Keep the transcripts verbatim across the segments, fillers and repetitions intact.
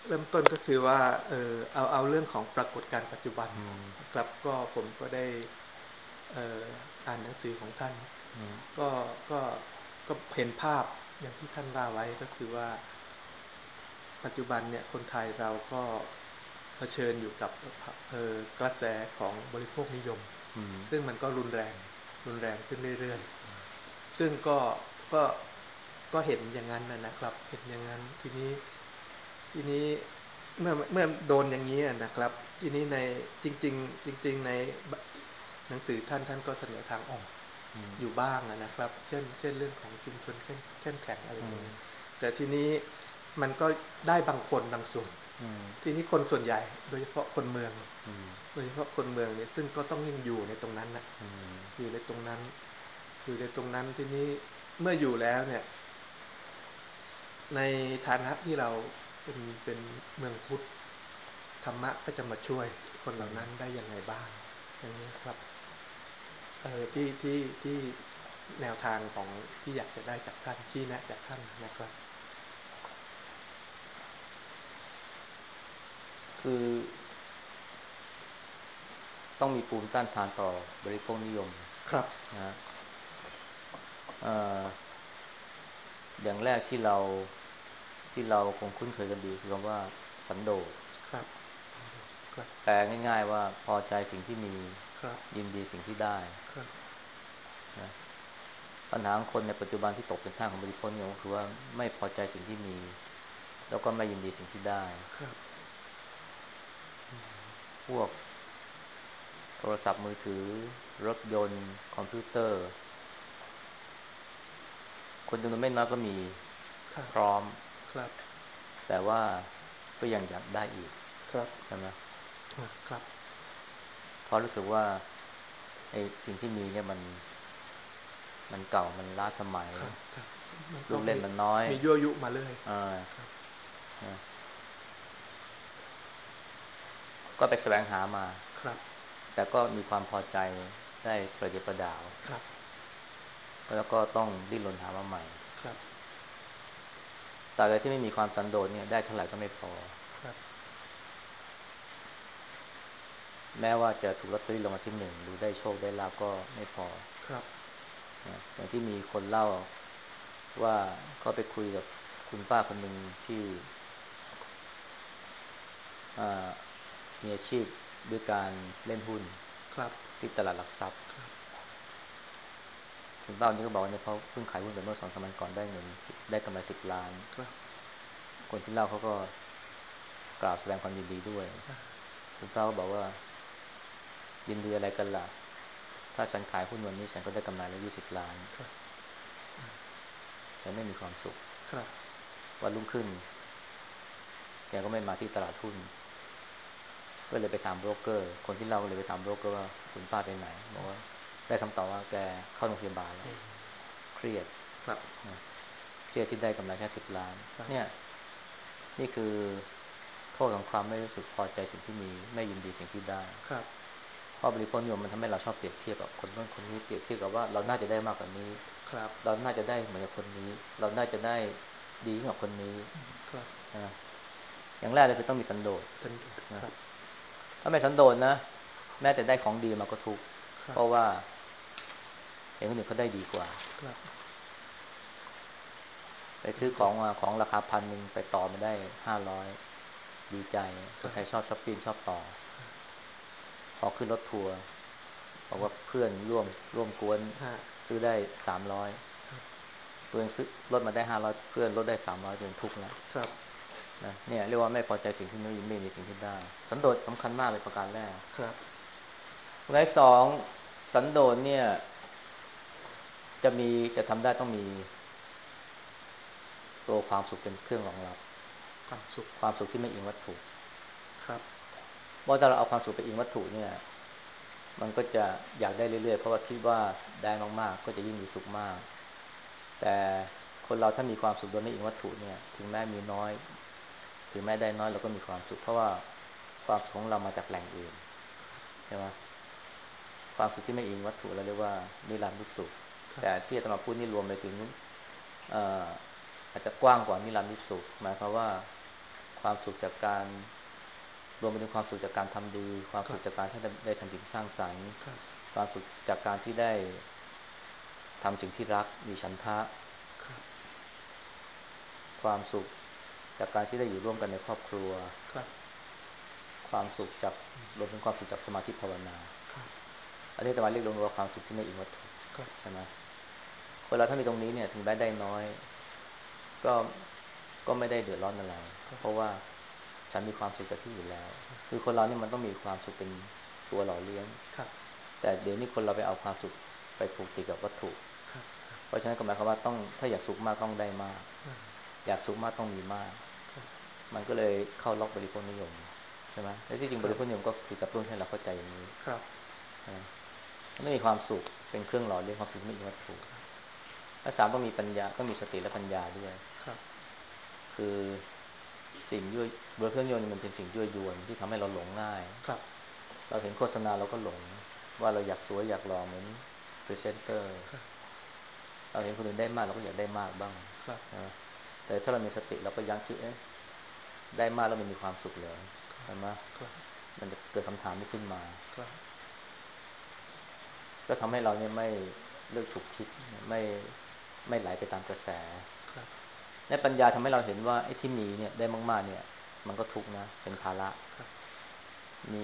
เริ่มต้นก็คือว่าเออเอาเอาเรื่องของปรากฏการณ์ปัจจุบันนะครับก็ผมก็ได้เอ่ออ่านหนังสือของท่านก็ก็ก็เห็นภาพอย่างที่ท่านว่าไว้ก็คือว่าปัจจุบันเนี่ยคนไทยเราก็เผชิญอยู่กับกระแสของบริโภคนิยมซึ่งมันก็รุนแรงรุนแรงขึ้นเรื่อยๆซึ่งก็ก็ก็เห็นอย่างนั้นนะครับเห็นอย่างนั้นทีนี้ ทีนี้เมื่อเมื่อโดนอย่างนี้นะครับทีนี้ในจริงๆจริงๆในหนังสือท่านท่านก็เสนอทางออกอยู่บ้างนะครับเช่นเช่นเรื่องของชุมชนเข้มเข้มแข็งอะไรอย่างนี้แต่ทีนี้มันก็ได้บางคนบางส่วนทีนี้คนส่วนใหญ่โดยเฉพาะคนเมืองโดยเฉพาะคนเมืองเนี่ยซึ่งก็ต้องยังอยู่ในตรงนั้นนะอยู่ในตรงนั้นอยู่ในตรงนั้นทีนี้เมื่ออยู่แล้วเนี่ย ในฐานะที่เราเป็นเป็นเมืองพุทธธรรมะก็จะมาช่วยคนเหล่านั้นได้ยังไงบ้างอย่างนี้ครับเออที่ที่ที่แนวทางของที่อยากจะได้จากท่านชี้แนะจากท่านนะครับคือต้องมีภูมิต้านทานต่อบริโภคนิยมครับนะเอ่ออย่างแรกที่เราที่เราคงคุ้นเคยกันดีคือคำว่าสันโดษครับครับแปลง่ายๆว่าพอใจสิ่งที่มีครับยินดีสิ่งที่ได้ครับนะปัญหาของคนในปัจจุบันที่ตกเป็นทางของบริโภคนิยมก็คือว่าไม่พอใจสิ่งที่มีแล้วก็ไม่ยินดีสิ่งที่ได้ครับพวกโทรศัพท์มือถือรถยนต์คอมพิวเตอร์คนจำนวนไม่น้อยก็มีครับพร้อมครับแต่ว่าก็ยังอยากได้อีกครับใช่ไหมครับเพราะรู้สึกว่าไอ้สิ่งที่มีเนี่ยมันมันเก่ามันล้าสมัยครับครับมันลูกเล่นก็มีมันน้อยมียั่วยุมาเลยอ่าครับนะก็ไปแสวงหามาครับแต่ก็มีความพอใจได้ประเดี๋ยวประดาวครับแล้วก็ต้องดิ้นรนหามาใหม่ครับแต่อะไรที่ไม่มีความสันโดษเนี่ยได้เท่าไหร่ก็ไม่พอครับแม้ว่าจะถูกลอตเตอรี่รางวัลที่หนึ่งหรือได้โชคได้ลาภก็ไม่พอครับนะอย่างที่มีคนเล่าว่าเขาไปคุยกับคุณป้าคนหนึ่งที่อ่ามีอาชีพด้วยการเล่นหุ้นครับที่ตลาดหลักทรัพย์ครับคุณป้าคนนี้ก็บอกว่าเนี่ยเขาเพิ่งขายหุ้นไปเมื่อสองสามวันก่อนได้เงินสิบได้กำไรสิบล้านครับคนที่เล่าเขาก็กล่าวแสดงความยินดีด้วยคุณป้าก็บอกว่ายินดีอะไรกันล่ะถ้าฉันขายหุ้นวันนี้ฉันก็ได้กำไรแล้วยี่สิบล้านครับแต่ไม่มีความสุขครับวันรุ่งขึ้นแกก็ไม่มาที่ตลาดหุ้นก็เลยไปถามโบรกเกอร์คนที่เล่าก็เลยไปถามโบรกเกอร์ว่าคุณป้าไปไหนบอกว่าได้คำตอบว่าแกเข้าโรงพยาบาลแล้วเครียดครับนะเครียดที่ได้กำไรแค่สิบล้านครับเนี่ยนี่คือโทษของความไม่รู้สึกพอใจสิ่งที่มีไม่ยินดีสิ่งที่ได้ครับเพราะบริโภคนิยมมันทำให้เราชอบเปรียบเทียบกับคนโน้นคนนี้เปรียบเทียบกับว่าเราน่าจะได้มากกว่านี้ครับเราน่าจะได้เหมือนกับคนนี้เราน่าจะได้ดีกว่าคนนี้ครับนะอย่างแรกเลยคือต้องมีสันโดษสันโดษคนะรับถ้าไม่สันโดษนะแม้แต่ได้ของดีมาก็ทุกข์ครับเพราะว่าเห็นคนอื่นเขาได้ดีกว่าครับไปซื้อของมาของราคาพันหนึ่งไปต่อมาได้ห้าร้อยดีใจคครับนไทยชอบช้อปปิ้งชอบต่อพอขึ้นรถทัวร์บอกว่าเพื่อนร่วมร่วมกวนฮะซื้อได้สามร้อยครับตัวเองซื้อลดมาได้ห้าร้อยเพื่อนลดได้สามร้อยตัวเองทุกข์แล้วครับนะเนี่ยเรียกว่าไม่พอใจสิ่งที่ไม่ไม่มีสิ่งที่ได้สันโดษสำคัญมากเลยประการแรกครับประการที่สองสันโดษเนี่ยจะมีจะทำได้ต้องมีตัวความสุขเป็นเครื่องรองรับความสุขความสุขที่ไม่อิงวัตถุครับเพราะถ้าเราเอาความสุขไปอิงวัตถุเนี่ยมันก็จะอยากได้เรื่อยๆเพราะว่าคิดว่าได้มากๆก็จะยิ่งมีสุขมากแต่คนเราถ้ามีความสุขโดยไม่อิงวัตถุเนี่ยถึงแม้มีน้อยถึงแม้ได้น้อยเราก็มีความสุขเพราะว่าความสุขของเรามาจากแหล่งอื่นใช่ไหมความสุขที่ไม่อิงวัตถุเราเรียกว่านิรันดร์สุขครับแต่ที่อาตมาพูดนี่รวมไปถึงเอ่ออาจจะกว้างกว่านิรันดร์สุขหมายความว่าความสุขจากการรวมไปถึงความสุขจากการทำดีความครับสุขจากการที่ได้ทำสิ่งสร้างสรรค์ครับความสุขจากการที่ได้ทำสิ่งที่รักมีฉันทะครับความสุขจากการที่ได้อยู่ร่วมกันในครอบครัวครับความสุขจากรวมถึงความสุขจากสมาธิภาวนาครับอันนี้แต่ว่าเรียกรวมว่าความสุขที่ไม่อิงวัตถุครับใช่ไหมคนเราถ้ามีตรงนี้เนี่ยถึงแม้ได้น้อยก็ก็ไม่ได้เดือดร้อนอะไรเพราะว่าฉันมีความสุขจากที่อื่นแล้วคือคนเราเนี่ยมันต้องมีความสุขเป็นตัวหล่อเลี้ยงครับแต่เดี๋ยวนี้คนเราไปเอาความสุขไปผูกติดกับวัตถุครับครับเพราะฉะนั้นก็หมายความว่าต้องถ้าอยากสุขมากต้องได้มากอ่าอยากสุขมากต้องมีมากครับมันก็เลยเข้าล็อกบริโภคนิยมใช่ไหมแต่ที่จริงครับบริโภคนิยมก็คือกระตุ้นให้เราเข้าใจอย่างนี้ครับนะมันต้องมีความสุขเป็นเครื่องหล่อเลี้ยงความสุขที่ไม่มีวัตถุและสามต้องมีปัญญาต้องมีสติและปัญญาด้วยครับคือสิ่งยั่วบริโภคนิยมมันเป็นสิ่งยั่วยวนที่ทำให้เราหลงง่ายครับเราเห็นโฆษณาเราก็หลงว่าเราอยากสวยอยากหล่อเหมือนพรีเซนเตอร์ครับเราเห็นคนอื่นได้มากเราก็อยากได้มากบ้างครับนะแต่ถ้าเรามีสติเราก็ยั้งคิดเอ๊ะได้มากแล้วมันมีความสุขเหรอครับใช่ไหมครับมันจะเกิดคำถามนี้ขึ้นมาครับก็ทำให้เราเนี่ยไม่เลิกฉุกคิดไม่ไม่ไหลไปตามกระแสครับในปัญญาทำให้เราเห็นว่าไอ้ที่มีเนี่ยได้มากๆเนี่ยมันก็ทุกข์นะเป็นภาระครับมี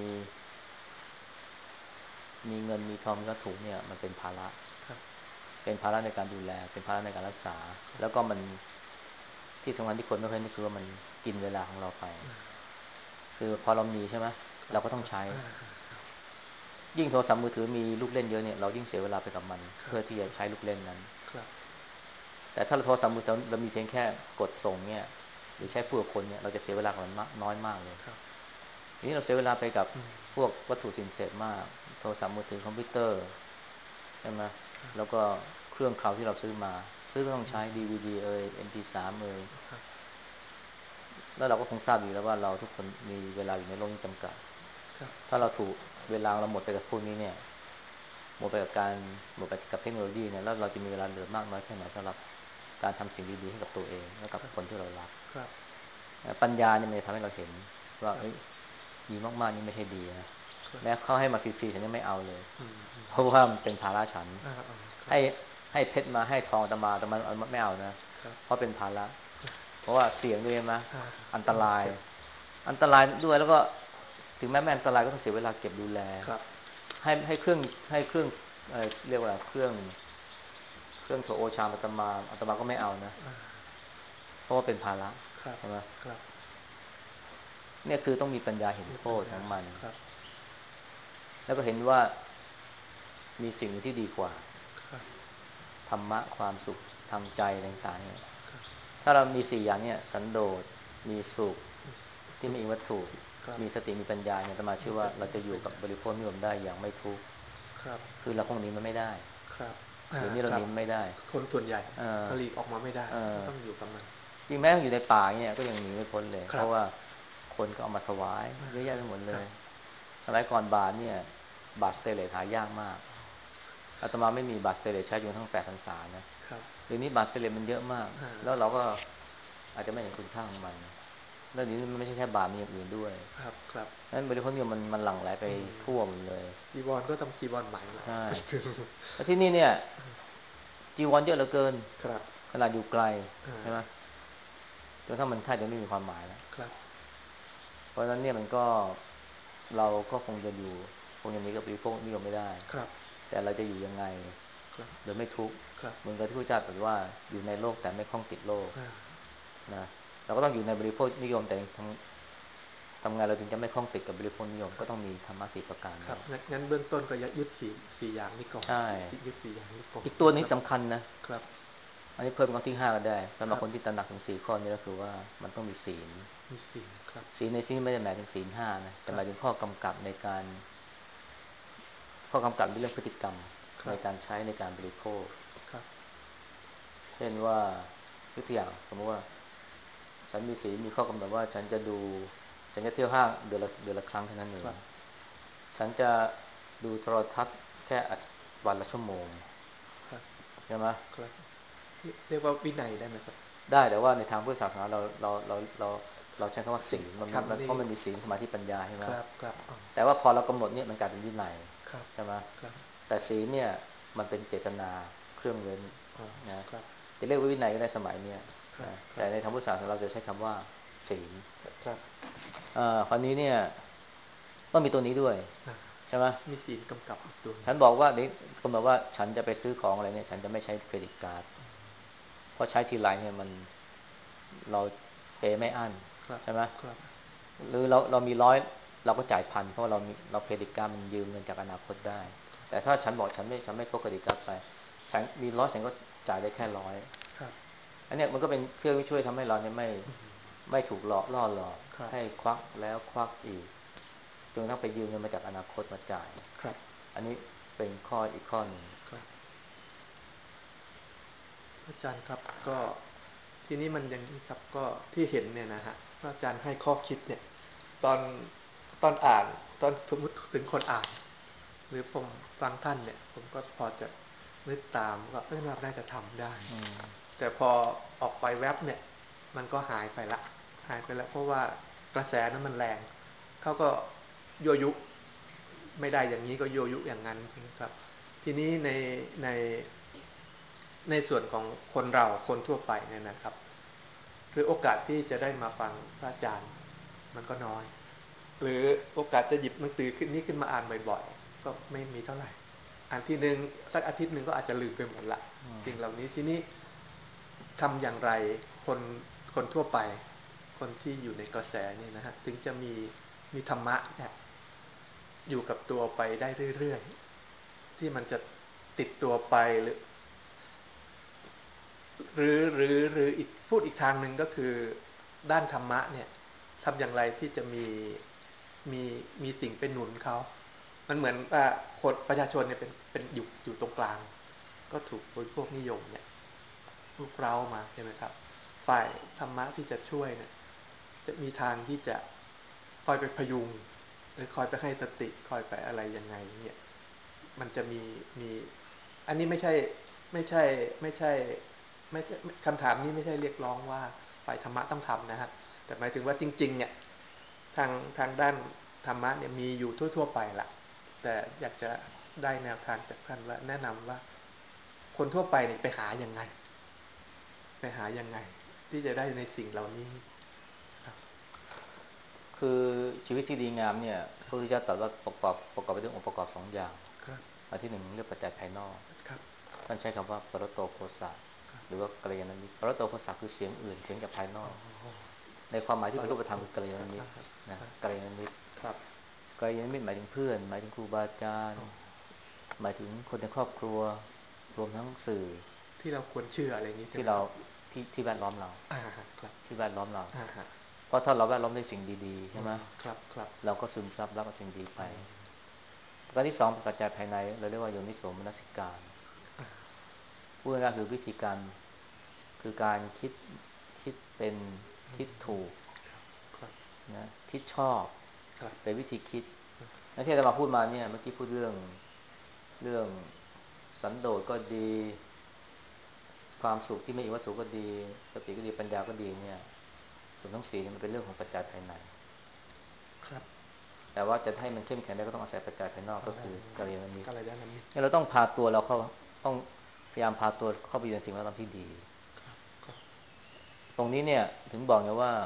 มีเงินมีทองมีวัตถุเนี่ยมันเป็นภาระครับเป็นภาระในการดูแลเป็นภาระในการรักษาครับแล้วก็มันที่สำคัญที่คนไม่เคยนึกคือว่ามันกินเวลาของเราไปอ่าคือพอเรามีใช่ไหมครับครับเราก็ต้องใช้อ่าครับยิ่งโทรศัพท์มือถือมีลูกเล่นเยอะเนี่ยเรายิ่งเสียเวลาไปกับมันครับเพื่อที่จะใช้ลูกเล่นนั้นครับแต่ถ้าเราโทรศัพท์มือถือเรามีเพียงแค่กดส่งเนี่ยหรือใช้พูดกับคนเนี่ยเราจะเสียเวลากับมันน้อยมากเลยครับทีนี้เราเสียเวลาไปกับอืมพวกวัตถุสิ่งเสพมากโทรศัพท์มือถือคอมพิวเตอร์ใช่ไหมครับแล้วก็เครื่องเคราที่เราซื้อมาซื้อก็ต้องอืใช้มดี วี ดี เอย เอ็ม พี ทรี เอยครับแล้วเราก็คงทราบดีแล้วว่าเราทุกคนมีเวลาอยู่ในโลกนี้จำกัดครับถ้าครับเราถูกเวลาเราหมดไปกับพวกนี้เนี่ยหมดไปกับการหมดไปกับเทคโนโลยีเนี่ยแล้วเราจะมีเวลาเหลือมากน้อยแค่ไหนสำหรับการทำสิ่งดีๆให้กับตัวเองและกับครับคนที่เรารักครับปัญญาเนี่ยมันจะทำให้เราเห็นว่าครับเอ้ยมีมากๆนี่ไม่ใช่ดีนะครับแม้เขาให้มาฟรีๆฉันยังไม่เอาเลยอืมอืมเพราะว่ามันเป็นภาระฉันอ่าอ่าครับให้ให้เพชรมาให้ทองอาตมาอาตมาไม่เอานะครับเพราะเป็นภาระเพราะว่าเสี่ยงด้วยไหมอ่าอันตรายอ่าครับอันตรายด้วยแล้วก็ถึงแม้ไม่อันตรายก็ต้องเสียเวลาเก็บดูแลครับให้ให้เครื่องให้เครื่องเอ่อเรียกว่าเครื่องเครื่องโถโอชามอาตมาอาตมาก็ไม่เอานะอ่าเพราะว่าเป็นภาระครับใช่ไหมครับเนี่ยคือต้องมีปัญญาเห็นมีโทปัญญาษของมันครับแล้วก็เห็นว่ามีสิ่งที่ดีกว่าครับธรรมะความสุขทางใจต่างๆเนี่ยครับถ้าเรามีสี่อย่างเนี่ยสันโดษมีสุขมีที่สุขไม่อิงวัตถุครับมีสติมีปัญญาเนี่ยอาตมาเชื่อว่ามีสติเราจะอยู่กัมีปัญญาบบริโภคนิยมได้อย่างไม่ทุกข์ครับคือเราคงหนีมันไม่ได้ครับอ่าเดี๋ยวนี้เราครับหนีมันไม่ได้คนส่วนใหญ่เออหลีกออกมาไม่ได้เออต้องอยู่กับมันจริงแม้อยู่ในป่าเนี่ยก็ยังหนีไม่พ้นเลยครับเพราะว่าคนก็เอามาถวายอ่าเยอะแยะไปหมดครับเลยสมัยก่อนบาทเนี่ยบาทสเตนเลสหายากมากอาตมาไม่มีบาทสเตนเลสใช้จนทั้งแปดพรรษานะครับเดี๋ยวนี้บาทสเตนเลสมันเยอะมากอ่าแล้วเราก็อาจจะไม่เห็นคุณค่าของมันแล้วเดี๋ยวนี้มันไม่ใช่แค่บาทมีอย่างอื่นด้วยครับครับนั้นบริโภคนิยมมันมันหลั่งไหลไปอืมทั่วหมดเลยจีวรก็ต้องจีวรใหม่หมดใช่แล้วที่นี่เนี่ยจีวรเยอะเหลือเกินครับขนาดอยู่ไกลอ่าใช่ไหมจนถ้ามันแทบจะไม่มีความหมายแล้วครับเพราะฉะนั้นเนี่ยมันก็เราก็คงจะอยู่คงจะหนีกับบริโภคนิยมไม่ได้ครับแต่เราจะอยู่ยังไงครับโดยไม่ทุกข์ครับเหมือนกับที่พระเจ้าตรัสว่าอยู่ในโลกแต่ไม่คล้องติดโลกอ่านะเราก็ต้องอยู่ในบริโภคนิยมแต่ทำทำไงเราถึงจะไม่คล้องติดกับบริโภคนิยมครับก็ต้องมีธรรมะสี่ประการครับนี้งั้นงั้นเบื้องต้นก็ยึดสี่สี่อย่างนี้ก่อนใช่ยึดสี่อย่างนี้ก่อนอีกตัวนี้นะครับสำคัญนะครับอันนี้เพิ่มข้อที่ห้าก็ได้สำหครับรับคนที่ตระหนักถึงสี่ข้อนี้ก็คือว่ามันต้องมีศีลมีศีลครับศีลในที่นี้ไม่ได้หมายถึงศีลห้านะคแต่หรับมายถึงข้อกำกับในการ ข้อกำกับในเรื่องพฤติกรรมครับในการใช้ในการบริโภคครับเช่นว่ายกตัวอย่างสมมติว่าฉันมีศีลมีข้อกำหนดว่าฉันจะดูฉันจะเที่ยวห้างเดือนละเดือนละครั้งเท่านั้นเองครับฉันจะดูโทรทัศน์แค่วันละชั่วโมงครับใช่ไหมครับเรียกว่าวินัยได้ไหมครับได้แต่ว่าในทางพุทธศาสนาเราเราเราเราเราใช้คำว่าศีลมันมีมันคำนี้เพราะมันมีศีลสมาธิปัญญาใช่ไหมครับครับอ๋อแต่ว่าพอเรากำหนดเนี่ยมันกลายเป็นวินัยครับใช่ไหมครับแต่ศีลเนี่ยมันเป็นเจตนาเครื่องเว้นอ๋อนะครับจะเรียกว่าวินัยก็ได้สมัยเนี้ยครับนะครับแต่ในทางพุทธศาสนาเราจะใช้คำว่าศีลครับเอ่อคราวนี้เนี่ยต้องมีตัวนี้ด้วยอ่าใช่ไหมมีศีลกำกับอีกตัวหนึ่งฉันบอกว่านี่กำหนดว่าฉันจะไปซื้อของอะไรเนี่ยฉันจะไม่ใช้เครดิตการ์ดเพราะใช้ทีไรเนี่ยมันเราเปย์ไม่อั้นครับใช่ไหมครับหรือเราเรามีร้อยเราก็จ่ายพันเพราะเรามีเราเครดิตการ์ดมันยืมเงินจากอนาคตได้แต่ถ้าฉันบอกฉันไม่ฉันไม่พกเครดิตการ์ดไปฉันมีร้อยฉันก็จ่ายได้แค่ร้อยครับอันเนี้ยมันก็เป็นเครื่องที่ช่วยทำให้เราเนี่ยไม่ไม่ถูกหลอกล่อหลอกครับให้ควักแล้วควักอีกจนกระทั่งไปยืมเงินมาจากอนาคตมาจ่ายครับอันนี้เป็นข้ออีกข้อหนึ่งครับอาจารย์ครับก็ทีนี้มันอย่างนี้ครับก็ที่เห็นเนี่ยนะฮะพระอาจารย์ให้ข้อคิดเนี่ยตอนตอนอ่านตอนสมมติถึงคนอ่านหรือผมฟังท่านเนี่ยผมก็พอจะนึกตามก็เออเราน่าจะทำได้แต่พอออกไปแว็บเนี่ยมันก็หายไปละหายไปแล้วเพราะว่ากระแสนั้นมันแรงเขาก็ยั่วยุไม่ได้อย่างนี้ก็ยั่วยุอย่างนั้นใช่ไหมครับทีนี้ในในในส่วนของคนเราคนทั่วไปเนี่ยนะครับคือโอกาสที่จะได้มาฟังพระอาจารย์มันก็น้อยหรือโอกาสจะหยิบหนังสือขึ้นนี้ขึ้นมาอ่านบ่อยๆก็ไม่มีเท่าไหร่อ่านทีหนึ่งสักอาทิตย์หนึ่งก็อาจจะลืมไปหมดละสิ่งเหล่านี้ทีนี้ทำอย่างไรคนคนทั่วไปคนที่อยู่ในกระแสนี่นะฮะถึงจะมีมีธรรมะเนี่ยอยู่กับตัวไปได้เรื่อยๆที่มันจะติดตัวไปหรือ หรือหรือหรืออีกพูดอีกทางหนึ่งก็คือด้านธรรมะเนี่ยทำอย่างไรที่จะมีมีมีสิ่งเป็นหนุนเขามันเหมือนว่าคนประชาชนเนี่ยเป็นเป็นอยู่อยู่ตรงกลางก็ถูกบริโภคนิยมเนี่ยลุกเร้ามาใช่ไหมครับฝ่ายธรรมะที่จะช่วยเนี่ยจะมีทางที่จะคอยไปพยุงหรือคอยไปให้สติคอยไปอะไรยังไงเนี่ยมันจะมีมีอันนี้ไม่ใช่ไม่ใช่ไม่ใช่ ไม่คำถามนี้ไม่ใช่เรียกร้องว่าฝ่ายธรรมะต้องทำนะฮะแต่หมายถึงว่าจริงๆเนี่ยทางทางด้านธรรมะเนี่ยมีอยู่ทั่วๆไปละแต่อยากจะได้แนวทางจากท่านว่าแนะนำว่าคนทั่วไปเนี่ยไปหายังไงไปหายังไงที่จะได้ในสิ่งเหล่านี้ครับคือชีวิตที่ดีงามเนี่ยพระพุทธเจ้าตรัสว่าประกอบประกอบไปด้วยองค์ประกอบสองอย่างครับอันที่หนึ่งเรียกปัจจัยภายนอกครับท่านใช้คำว่าปรตโตโคสะครับหรือว่ากัลยาณมิตรปรตโตโคสะคือเสียงอื่นเสียงจากภายนออ๋กอในความหมายปที่เป็นรูปธรรมรโตคือกัลยาณมิตรครับนะกัลยาณมิตรครับกัลยาณมิตรหมายถึงเพื่อนหมายถึงครูบาอาจารย์อ๋อหมายถึงคนในครอบครัวรวมทั้งสื่อที่เราควรเชื่ออะไรอย่างนี้ใช่ที่เราไหมครับที่ที่แวดล้อมเราอ่าครับที่แวดล้อมเราอ่าฮะเพราะถ้าเราแวดล้อมด้วยสิ่งดีๆอืใช่ไหมมครับครับเราก็ซึมซับรับเอาสิ่งดีไปอืมประการที่สองเป็นปัจจัยภายในเราเรียกว่าโยนิโสมนสิการพูดง่ายๆคือวิธีการคือการคิดคิดเป็นคิดถูกครับครับนะคิดชอบครับเป็นวิธีคิดนั่นที่อาจารย์มาพูดมาเนี่ยเมื่อกี้พูดเรื่องเรื่องสันโดษก็ดีความสุขที่ไม่มีวัตถุก็ดีสติก็ดีปัญญาก็ดีเนี่ยรวมทั้งสีเนี่ยมันเป็นเรื่องของปัจจัยภายในครับแต่ว่าจะให้มันเข้มแข็งได้ก็ต้องอาศัยปัจจัยภายนอกอ๋อก็คือกัลยาณมิตรก็เลยได้น้ำมิตรเนี่ยเราต้องพาตัวเราเข้าต้องพยายามพาตัวเข้าไปอยู่ในสิ่งแวดล้อมที่ดีครับครับตรงนี้เนี่ยถึงบอกไงว่า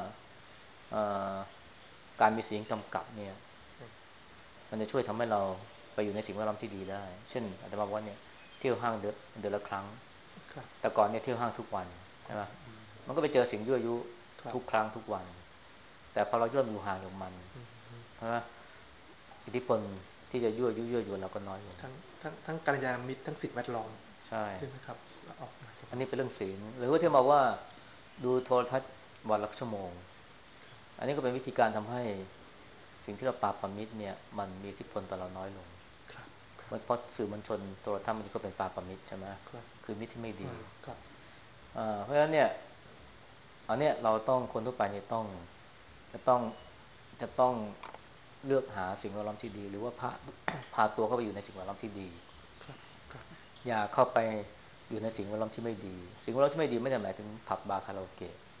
การมีศีลกำกับเนี่ยมันจะช่วยทำให้เราไปอยู่ในสิ่งแวดล้อมที่ดีได้เช่นอาจจะบอกว่าเนี่ยเที่ยวห้างเดือนเดือนละครั้งครับแต่ก่อนเนี่ยเที่ยวห้างทุกวันใช่ไหมมันก็ไปเจอสิ่งยั่วยุครับทุกครั้งทุกวันแต่พอเราเริ่มอยู่ห่างจากมันใช่ไหมอิทธิพลที่จะยั่วยุยั่วยวนเราก็น้อยลงทั้งทั้งทั้งกัลยาณมิตรทั้งสิ่งแวดล้อมใช่ใช่ไหมครับแล้วออกมาตรงนี้อันนี้เป็นเรื่องศีลหรือว่าที่บอกว่าดูโทรทัศน์วันละชั่วโมงอันนี้ก็เป็นวิธีการทำให้สิ่งที่เราปราบปรมิตรเนี่ยมันมีอิทธิพลต่อเราน้อยลงครับครับเพราะสื่อมวลชนโทรทัศน์มันก็เป็นปราบปรมิตรใช่ไหมครับคือมิตรที่ไม่ดีครับเพราะฉะนั้นเนี่ยอันเนี้ยเราต้องคนทั่วไปเนี่ยต้องจะต้องจะต้องเลือกหาสิ่งแวดล้อมที่ดีหรือว่าพาพาตัวเข้าไปอยู่ในสิ่งแวดล้อมที่ดีครับครับอย่าเข้าไปอยู่ในสิ่งแวดล้อมที่ไม่ดีสิ่งแวดล้อมที่ไม่ดีไม่ได้หมายถึงผับบาร์คาราโอเกะ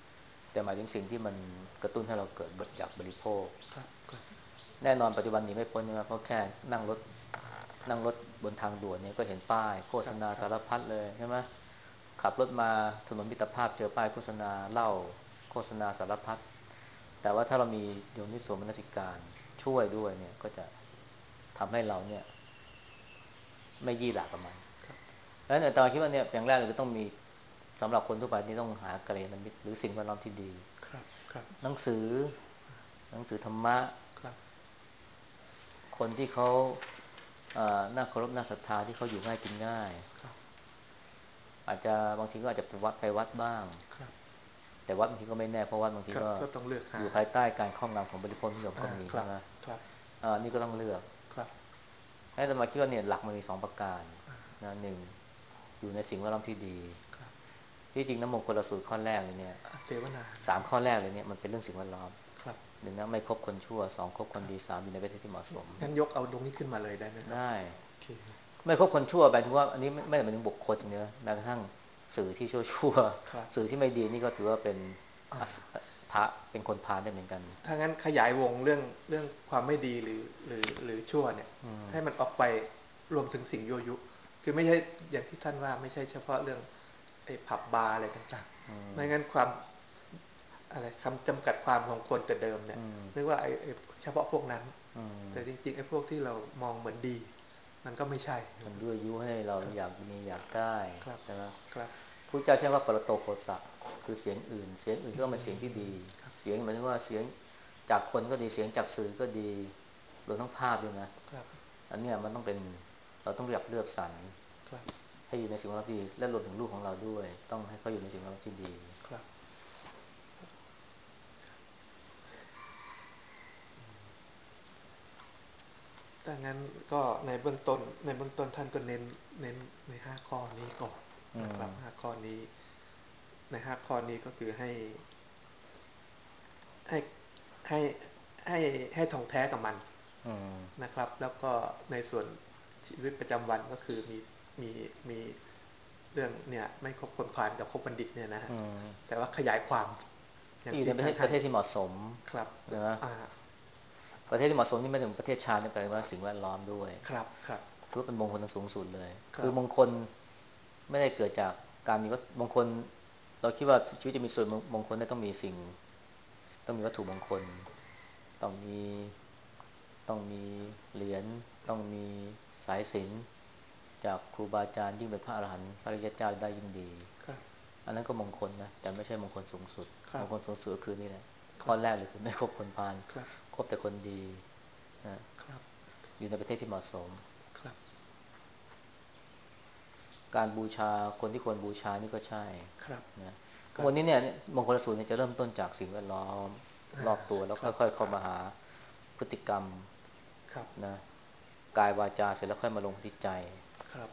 แต่หมายถึงสิ่งที่มันกระตุ้นให้เราเกิดอยากบริโภคครับครับแน่นอนปัจจุบันหนีไม่พ้นใช่ไหมเพราะแค่นั่งรถนั่งรถบนทางด่วนเนี่ยก็เห็นป้ายโฆครับษณาครับสารพัดเลยใช่ไหมขับรถมาถนนมิตรภาพเจอป้ายโฆษณาเหล้าโฆษณาสารพัดแต่ว่าถ้าเรามีโยนิโสมนสิการช่วยด้วยเนี่ยก็จะทำให้เราเนี่ยไม่ยี่หละกับมันครับแล้วในตอนคิดว่าเนี่ยอย่างแรกเลยก็ต้องมีสำหรับคนทั่วไปที่ต้องหากัลยาณมิตรหรือสิ่งแวดล้อมที่ดีครับครับหนังสือหนังสือธรรมะครับคนที่เขาเอ่อน่าเคารพน่าศรัทธาที่เขาอยู่ง่ายกินง่ายครับอาจจะบางทีก็อาจจะไปวัดไปวัดบ้างครับแต่วัดบางทีก็ไม่แน่เพราะวัดบางทีครับก็ก็ต้องเลือกหาอยู่ภายใต้การครอบงำของบริพนธ์นิยมก็อ่าครับมีใช่ไหมครับอ่านี่ก็ต้องเลือกครับให้แต่มาคิดว่าเนี่ยหลักมันมีสองประการอ่านะหนึ่งอยู่ในสิ่งแวดล้อมที่ดีครับที่จริงน้ำมงคลสูตรข้อแรกเลยเนี่ยอ่าเทวนาสามข้อแรกเลยเนี่ยมันเป็นเรื่องสิ่งแวดล้อมครับหนึ่งนะไม่คบคนชั่วสองคบคครับนดีสามอยู่ในประเทศที่เหมาะสมงั้นยกเอาตรงนี้ขึ้นมาเลยได้ไหมครับได้โอเคไม่คบคนชั่วแปลว่าอันนี้ไม่ไม่ได้หมายถึงบุคคลเนื้อแม้กระทั่งสื่อที่ชั่วชั่วครับสื่อที่ไม่ดีนี่ก็ถือว่าเป็นอ่าพระเป็นคนพาลได้เหมือนกันถ้างั้นขยายวงเรื่องเรื่องความไม่ดีหรือหรือหรือชั่วเนี่ยให้มันออกไปรวมถึงสิ่งยั่วยุคือไม่ใช่อย่างที่ท่านว่าไม่ใช่เฉพาะเรื่องไอ้ผับบาร์อะไรต่างๆไม่งั้นความอะไรคำจำกัดความของคนแต่เดิมเนี่ยนึกว่าไอ้ไอ้เฉพาะพวกนั้นแต่จริงๆไอ้พวกที่เรามองเหมือนดีมันก็ไม่ใช่มันยั่วยุให้เราครับอยากมีอยากได้ครับใช่ไหมครับพระเจ้าใช้ว่าปรโตโคสะคือเสียงอื่นเสียงอื่นอืก็เป็นเสียงที่มดีครับเสียงหมายถึงว่าเสียงจากคนก็ดีเสียงจากสื่อก็ดีรวมทั้งภาพด้วยนะครับอันนี้มันต้องเป็นเราต้องอยากเลือกสรรครับให้อยู่ในสิ่งแวดล้อมที่ดีและรวมถึงลูกของเราด้วยต้องให้เขาอยู่ในสิ่งแวดล้อมที่ดีครับดังนั้นก็ในเบื้องต้นในเบื้องต้นท่านก็เน้นเน้นในห้าข้อนี้ก่อนอืมนะครับห้าข้อนี้ในห้าข้อนี้ก็คือให้ให้ให้ให้ให้ท่องแท้กับมันอืมนะครับแล้วก็ในส่วนชีวิตประจำวันก็คือมีมีมีเรื่องเนี่ยไม่คบคนพาลกับคบบัณฑิตเนี่ยนะฮะอืมแต่ว่าขยายความอย่างที่อยู่ในประเทที่ท่านให้ศประเทศที่เหมาะสมครับนะอ่าประเทศที่เหมาะสมนี่ไม่ถึงประเทศชาตินี่แปลว่าสิ่งแวดล้อมด้วยครับครับถือว่าเป็นมงคลสูงสุดเลยครับคือมงคลไม่ได้เกิดจากการมีวัตมงคลเราคิดว่าชีวิตจะมีส่วนมงคลได้ต้องมีสิ่งต้องมีวัตถุมงคลต้องมีต้องมีเหรียญต้องมีสายสิญจน์จากครูบาอาจารย์ยิ่งเป็นพระอรหันต์พระริยเจ้าได้ยิ่งดีครับอันนั้นก็มงคลนะแต่ไม่ใช่มงคลสูงสุดครับมงคลสูงสุดก็คือนี่แหละครับข้อแรกเลยคือไม่คบคนพาลครับคบแต่คนดีนะครับอยู่ในประเทศที่เหมาะสมครับการบูชาคนที่ควรบูชานี่ก็ใช่ครับนะครับวันนี้เนี่ยมงคลสูตรเนี่ยจะเริ่มต้นจากสิ่งแวดล้อมอ่ารอบตัวแล้วครับค่อยๆเข้ามาหาพฤติกรรมครับนะกายวาจาเสร็จแล้วค่อยมาลงที่ใจครับ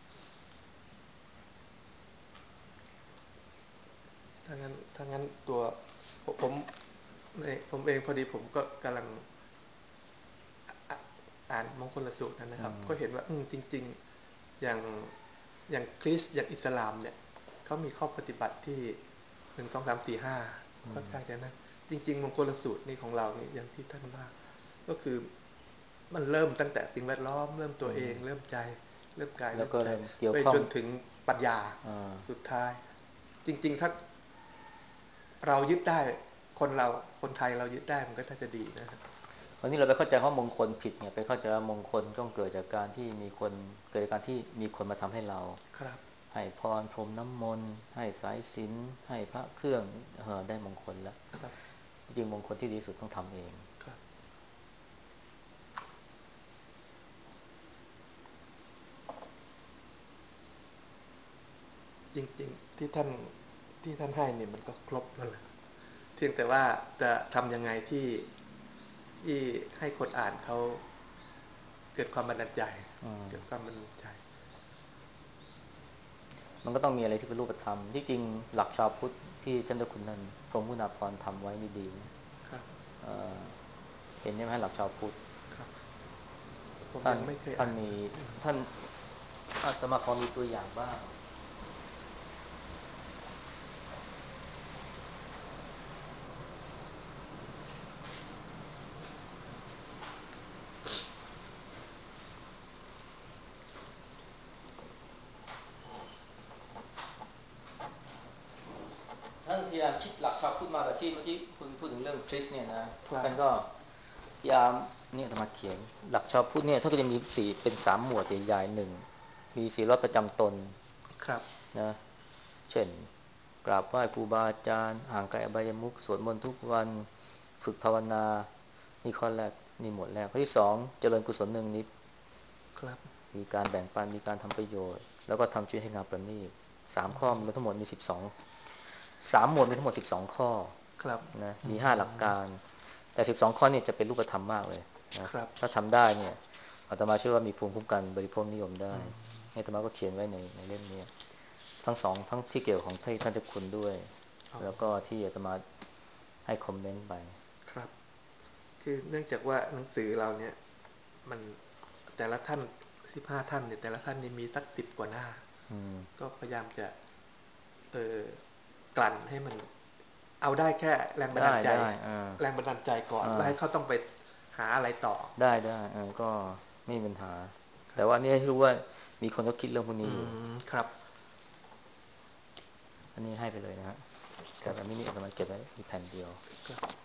ถ้างั้นถ้างั้นตัวผมผมเองพอดีผมก็กำลัง อ่านมงคลสูตรนะครับก็เห็นว่าจริงๆอย่างอย่างคริสต์อย่างอิสลามเนี่ยเขามีข้อปฏิบัติที่หนึ่งสองสามสี่ห้าค่อนข้างจะนะจริงๆมงคลสูตรนี่ของเรานี่อย่างที่ท่านว่าก็คือมันเริ่มตั้งแต่สิ่งแวดล้อมเริ่มตัวเองเริ่มใจเริ่มกายเริ่มใจแล้วก็เริ่มเกี่ยไปวข้องจนถึงปัญญาอ่าสุดท้ายจริงๆถ้าเรายึดได้คนเราคนไทยเรายึดได้มันก็น่าจะดีนะฮะคราวนี้เราไปเข้าใจว่ามงคลผิดเนี่ยไปเข้าใจว่ามงคลต้องเกิดจากการที่มีคนเกิดจากการที่มีคนมาทำให้เราครับให้พรพรมน้ำมนต์ให้สายศีลให้พระเครื่องเออได้มงคลแล้วครับจริงๆมงคลที่ดีสุดต้องทำเองครับจริงๆที่ท่านที่ท่านให้เนี่ยมันก็ครบแล้วแหละ เพียงแต่ว่าจะทำยังไงที่ที่ให้คนอ่านเขาเกิดความบันดาลใจเกิดความบันดาลใจมันก็ต้องมีอะไรที่เป็นรูปธรรมที่จริงหลักชาวพุทธที่ท่านเจ้าคุณนั้นพรหมคุณาภรณ์ทำไว้นี่ดีครับเอ่อเห็นใช่ไหมหลักชาวพุทธครับผมท่านยังไม่เคยท่านมีอ่านนะท่านอาตมาขอมีตัวอย่างบ้างยายามคิดหลักชาวพุทธมาแบบที่เมื่อกี้คุณพูดถึงเรื่องคริสเนี่ยนะครับท่านก็พยายามเนี่ยมาเขียนหลักชาวพุทธเนี่ยท่านก็จะมีสี่เป็นสามหมวดใหญ่ๆหนึ่งมีศีลประจำตนครับนะเช่นกราบไหว้ครูบาอาจารย์ห่างไกลอบายมุขสวดมนต์ทุกวันฝึกภาวนานี่ข้อแรกนี่หมวดแรกข้อที่สองเจริญกุศลเนืองนิดครับมีการแบ่งปันมีการทำประโยชน์แล้วก็ทำชีวิตให้งามประณีตสามข้อมีทั้งหมดมีสิบสองสามหมวดมีทั้งหมดสิบสองข้อครับนะอืมีห้าหลักมการแต่สิบสองข้อนี่จะเป็นรูปธรรมมากเลยนะครับถ้าทำได้เนี่ยอาตมาเชื่อว่ามีภูมิคุ้มกันบริโภคนิยมได้อืมอาตมาก็เขียนไว้ในในเล่มนี้ทั้งสองทั้งที่เกี่ยวของท่านเจ้าคุณด้วยอ๋อแล้วก็ที่อาตมาให้คอมเมนต์ไปครับคือเนื่องจากว่าหนังสือเราเนี่ยมันแต่ละท่านสิบห้าท่านเนี่ยแต่ละท่านนี่มีสักสิบกว่าหน้าอืมก็พยายามจะเออกลั่นให้มันเอาได้แค่แรงบันได้ดาลใจได้อ่าแรงบันดาลใจก่อนอ่าแล้วให้เขาต้องไปหาอะไรต่อได้ได้เออก็ไม่มีปัญหาครับแต่ว่านี่ให้รู้ว่ามีคนก็คิดเรื่องพวกนี้อือยู่มครับอันนี้ให้ไปเลยนะฮะคแต่รับแบบนี้นี่อาตมาเก็บไว้มีแผ่นเดียวครับ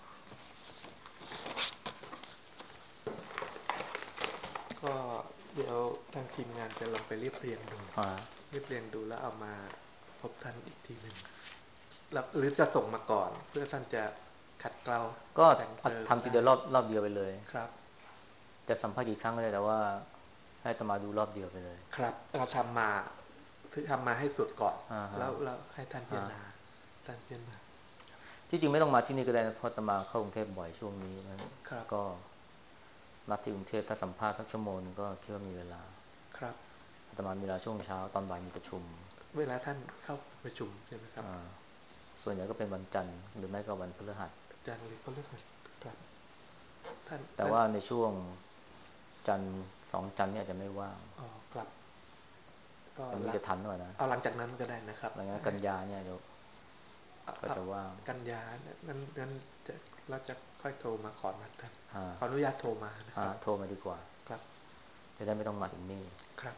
ก็เดี๋ยวทางทีมงานจะลองไปเรียบเรียงดูอ่าเรียบเรียงดูแล้วเอามาพบท่านอีกทีหนึ่งแล้วหรือจะส่งมาก่อนเพื่อท่านจะขัดเกลาก็แต่งเติมทำทีได้เดียวรอบรอบเดียวไปเลยครับจะสัมภาษณ์กี่ครั้งก็ได้แต่ว่าให้อาตมาดูรอบเดียวไปเลยครับเราทำมาทำมาให้สุดก่อนอ่าฮะแล้วเราให้ท่านพิจารอ่าณาท่านพิจารณาที่จริงไม่ต้องมาที่นี่ก็ได้นะเพราะอาตมาเข้ากรุงเทพบ่อยช่วงนี้นะครับก็นัดที่กรุงเทพถ้าสัมภาษณ์สักชั่วโมงนึงก็คิดว่ามีเวลาครับอาตมามีเวลาช่วงเช้าตอนบ่ายมีประชุมเวลาท่านเข้าประชุมใช่ไหมครับอ่าส่วนใหญ่ก็เป็นวันจันทร์หรือไม่ก็วันพฤหัสอาจารย์เลยก็เลือกครับท่านแต่ท่านว่าในช่วงจันทร์สองจันทร์เนี่ยจะไม่ว่างอ๋อครับก็แต่ไม่หลังรู้จะทันหรือเปล่านะเอาหลังจากนั้นก็ได้นะครับหลังจากนั้นกันยาเนี่ยเดี๋ยวก็เอาจะว่างกันยานั้นนั้นจะเราจะค่อยโทรมาขอนัดท่านอ่าขออนุญาตโทรมานะคอ่ารับโทรมาดีกว่าครับจะได้ไม่ต้องมาถึงนี่ครับ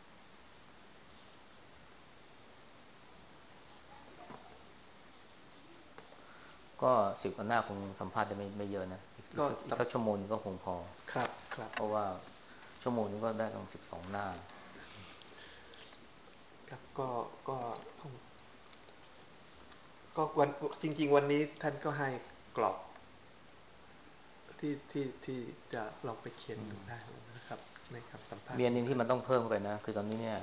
ก็สิบวันหน้าคงสัมภาษณ์ได้ไม่ไม่เยอะนะอีกอีกก็สักอีกสักชั่วโมงนึงก็คงพอครับครับเพราะว่าชั่วโมงนึงก็ได้ตั้งสิบสองหน้าครับก็ก็ก็วันจริงๆวันนี้ท่านก็ให้กรอบที่ที่ที่จะลองไปเขียนดูได้นะครับในคำสัมภาษมีอันหนึงที่ณ์ของท่านมันต้องเพิ่มเข้าไปนะคือตอนนี้เนี่ย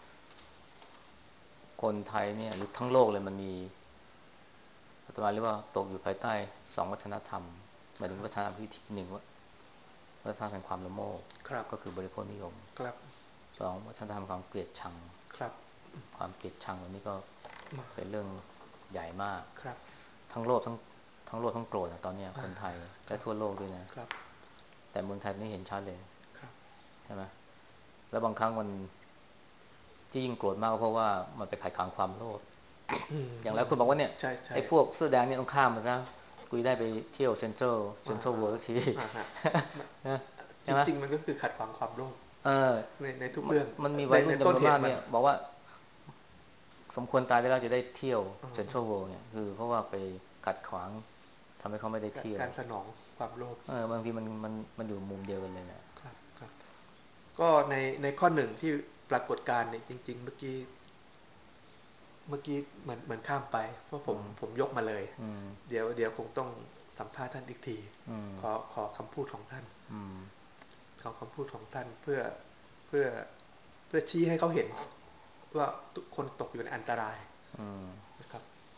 คนไทยเนี่ยหรือทั้งโลกเลยมันมีอาตมาเรียกว่าตกอยู่ภายใต้สองวัฒนธรรมหมายถึงวัฒนธรรมที่หนึ่งว่าวัฒนธรรมแห่งความละโมบครับก็คือบริโภคนิยมครับสองวัฒนธรรมความเกลียดชังครับความเกลียดชังอันนี้ก็มาเป็นเรื่องใหญ่มากครับทั้งโลกทั้งทั้งโลกทั้งโกรธตอนนี้คนไทยและครับทั่วโลกด้วยนะครับแต่เมืองไทยนี่เห็นชัดเลยครับใช่ไหมแล้วบางครั้งมันที่ยิ่งโกรธมากก็เพราะว่ามันไปขัดขวางความโลภอืมอย่างไรคุณบอกว่าเนี่ยใช่ใช่ไอ้พวกเสื้อแดงเนี่ยต้องข้ามมาซะคุยได้ไปเที่ยวเซ็นทรัลเซ็นอ่าทรัลเวิลด์ทีอ่าฮะนะจใช่ไหมริงๆมันก็คือขัดขวางความโลภเออในในทุกมันเรื่องมันมีในวัยรุ่นจำนในต้นเหตุมันวนมากเนี่ยบอกว่าสมควรตายได้แล้วจะได้เที่ยวอืเซ็นทรัลเวิลด์เนี่ยคือเพราะว่าไปขัดขวางทำให้เขาไม่ได้เที่ยวการสนองความโลภเออบางทีมันมันมันอยู่มุมเดียวกันเลยนะครับครับก็ในในข้อหนึ่งที่ปรากฏการณ์เนี่ยจริงๆเมื่อกี้ เมื่อกี้เหมือนเหมือนข้ามไปเพราะผมผมยกมาเลยอืมเดี๋ยวเดี๋ยวคงต้องสัมภาษณ์ท่านอีกทีอืมขอขอคำพูดของท่านอืมขอคำพูดของท่านเพื่อเพื่อเพื่อชี้ให้เขาเห็นว่าทุกคนตกอยู่ในอันตรายอืมนะครับ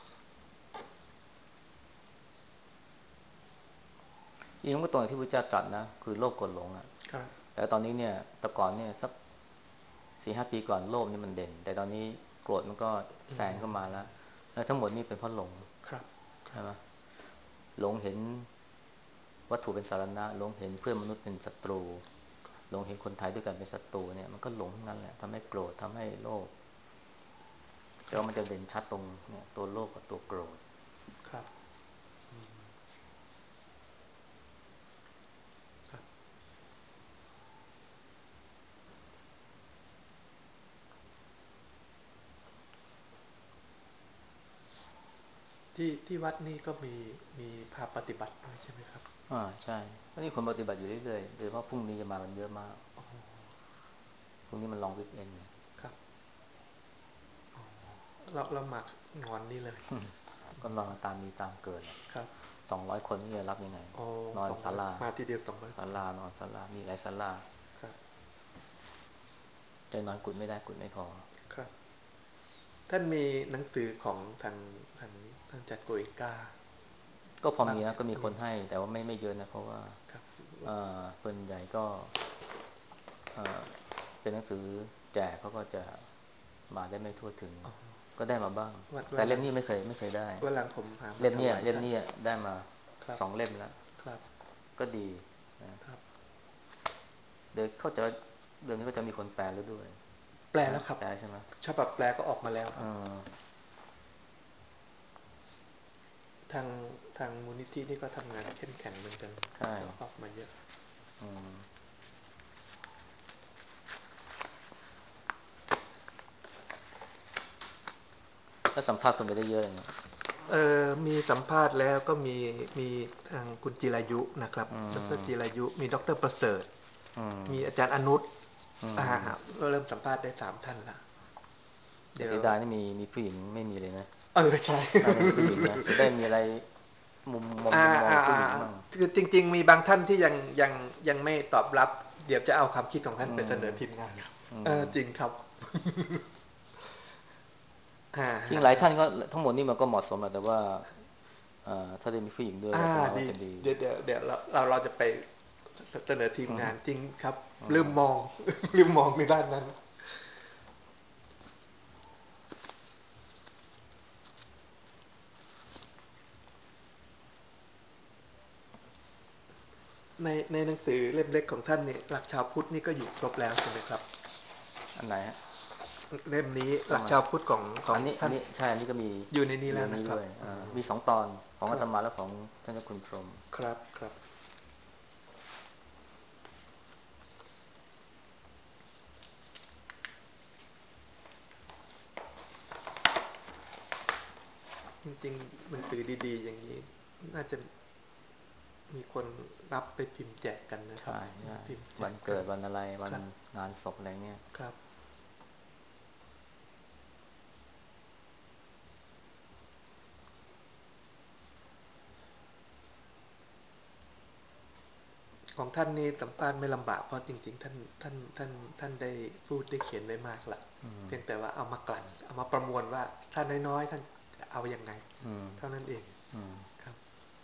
อีกมันก็ตรงที่พระเจ้าตรัสนะคือโลภโกรธหลงอ่ะครับแต่ตอนนี้เนี่ยแต่ก่อนเนี่ยสักสี่ห้าปีก่อนโลภนี่มันเด่นแต่ตอนนี้โกรธมันก็แซงเข้ามาแล้วและทั้งหมดนี่เป็นเพราะหลงครับครับใช่ไหมหลงเห็นวัตถุเป็นสารณะหลงเห็นเพื่อนมนุษย์เป็นศัตรูหลงเห็นคนไทยด้วยกันเป็นศัตรูเนี่ยมันก็หลงทั้งนั้นแหละทำให้โกรธทำให้โลภคแต่รับว่ามันจะเด่นชัดตรงเนี่ยตัวโลภกับตัวโกรธครับครับที่ที่วัดนี่ก็มีมีภาพปฏิบัติด้วยใช่ไหมครับอ่าใช่ก็มีคนปฏิบัติอยู่เรื่อยๆโดยเฉพาะพรุ่งนี้จะมากันเยอะมากอ๋อพรุ่งนี้มันลองวิกเอนเนี่ยครับเราเรามางอนนี่เลยก็นอนตามมีตามเกิดครับสองร้อยคนนี่จะรับยังไงอ๋อนอนสองร้อยศาลามาทีเดียวสองร้อยคนศาลานอนศาลามีหลายศาลาครับจะนอนกุดไม่ได้กุดไม่พอครับท่านมีหนังสือของทางทางทางจัดโกเอกาก็พอบ้างมีนะก็มีคมีนให้แต่ว่าไม่ไม่เยอะนะเพราะว่าครับส่วนใหญ่ก็เป็นหนังสือแจกเขาก็จะมาได้ไม่ทั่วถึงก็ได้มาบ้างวันแต่วันหลังเล่มนี้ไม่เคยไม่เคยได้วันหลังผมหามาเล่มเนี้ยถวายท่านเล่มนี้ได้มาครับสองเล่มแล้วครับก็ดีนะครับเดี๋ยวเขาจะเดือนนี้ก็จะมีคนแปลแล้วด้วยแปลนะแล้วครับแปลใช่ไหมฉบับแปลก็ออกมาแล้วคเอรับอทางทางมูลนิธินี่ก็ทำงานเข้มแข็งเหมือนกันใช่ก็ออกมาเยอะอืมแล้วสัมภาษณ์คนไปได้เยอะเลยเนี่ยเออมีสัมภาษณ์แล้วก็มีมีทางคุณจิรายุนะครับอืดรมจิรายุมีดรประเสริฐอืมมีอาจารย์อนุชอือ่ามเราเริ่มสัมภาษณ์ได้สามท่านละเดี๋ยวแต่เสียดายนี่มีมีผู้หญิงไม่มีเลยนะเออใช่น่าจะมีผู้หญิงนะจะได้มีอะไรมุมมองอ่ามุมมองอ่าอ่าผู้หญิงมั่งคือจริงๆมีบางท่านที่ยังยังยังไม่ตอบรับเดี๋ยวจะเอาความคิดของท่านอืไปเสนมอทีมงานอืเออมจริงครับฮ่าจริงฮ่าหลายท่านก็ทั้งหมดนี่มันก็เหมาะสมแหละแต่ว่าถ้าได้มีผู้หญิงด้วยอ่าก็ผมว่าก็ดีจะดีเดี๋ยวเดี๋ยวเดี๋ยวเราเราเราจะไปเสนอทีมงานจริงครับอืมลืมมองลืมมองในด้านนั้นในในหนังสือเล่มเล็กของท่านนี่หลักชาวพุทธนี่ก็อยู่ครบแล้วใช่ไหมครับอันไหนฮะเล่มนี้หลักเล่มอะชาวพุทธของของอันนี้อัท่านนนี้ใช่อันนี้ก็มีอยู่ในนี้อยู่แล้วนะครับในนี้ด้วยมีสองตอนของครับอาตมาและของท่านเจ้าคุณพรหมครับครับ จริงๆหนังสือดีๆอย่างนี้น่าจะมีคนรับไปพิมพ์แจกกันนะครับใช่ใช่พิมพ์แจวันเกิกกันดวันอะไรวันครับงานศพอะไรเงี้ยครับของท่านนี่สัมภาษณ์ไม่ลำบากเพราะจริงๆท่านท่านท่านท่านได้พูดได้เขียนไว้มากละเพียงแต่ว่าเอามากลั่นเอามาประมวลว่าท่านน้อยๆท่านจะเอายังไงอืมเท่านั้นเองอืมครับ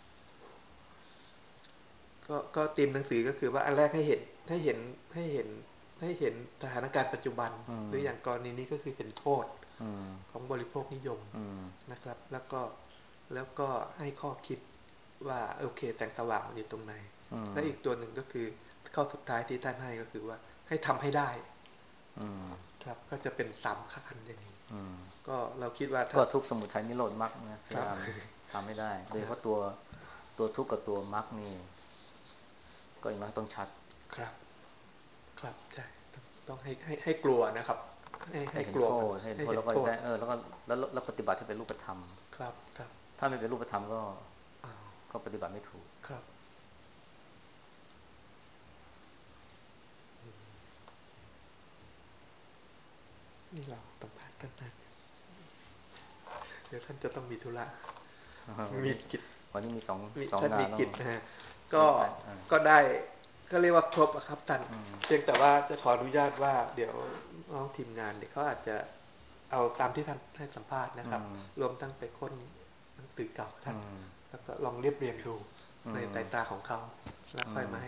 ก็ก็ตีมหนังสือก็คือว่าอันแรกให้เห็นให้เห็นให้เห็นให้เห็นสถานการณ์ปัจจุบันอืมหรืออย่างกรณีนี้ก็คือเห็นโทษอืมของบริโภคนิยมอืมนะครับแล้วก็แล้วก็ให้ข้อคิดว่าโอเคแสงสว่างมันอยู่ตรงไหนอืมและอีกตัวหนึ่งก็คือข้อสุดท้ายที่ท่านให้ก็คือว่าให้ทำให้ได้อืมครับก็จะเป็นสามขั้นอย่างนี้อืมก็เราคิดว่าถ้าก็ทุกสมุทัยนิโรธมรรคนะพครับยายามทำให้ได้โดยเฉพาะตัวตัวทุกข์กับตัวมรรคนี่ก็อย่างน้อยต้องชัดครับครับใช่ต้องต้องให้ให้ให้กลัวนะครับให้ให้ให้เห็นโทกลัวมันษให้เห็นให้โทษแล้วก็เห็นโทษได้เออแล้วก็แล้วแล้วปฏิบัติให้เป็นรูปธรรมครับครับถ้าไม่เป็นรูปธรรมก็อ่าก็ปฏิบัติไม่ถูกครับนี่เราสัมภาษณ์ท่านนะเดี๋ยวท่านจะต้องมีธุระวันนี้มีกิจวันนี้มีสองมีสองท่านมีงานต้องกิจนะฮะก็เรียกกันอ่าก็ได้ก็เรียกว่าครบครับท่านอืมเพียงแต่ว่าจะขออนุญาตว่าเดี๋ยวน้องทีมงานเดี๋ยวเขาอาจจะเอาตามที่ท่านให้สัมภาษณ์นะครับอืมรวมทั้งไปค้นหนังสือเก่าท่านอืมแล้วก็ลองเรียบเรียงดูอืมในสายตาของเขาแล้วอืมค่อยมา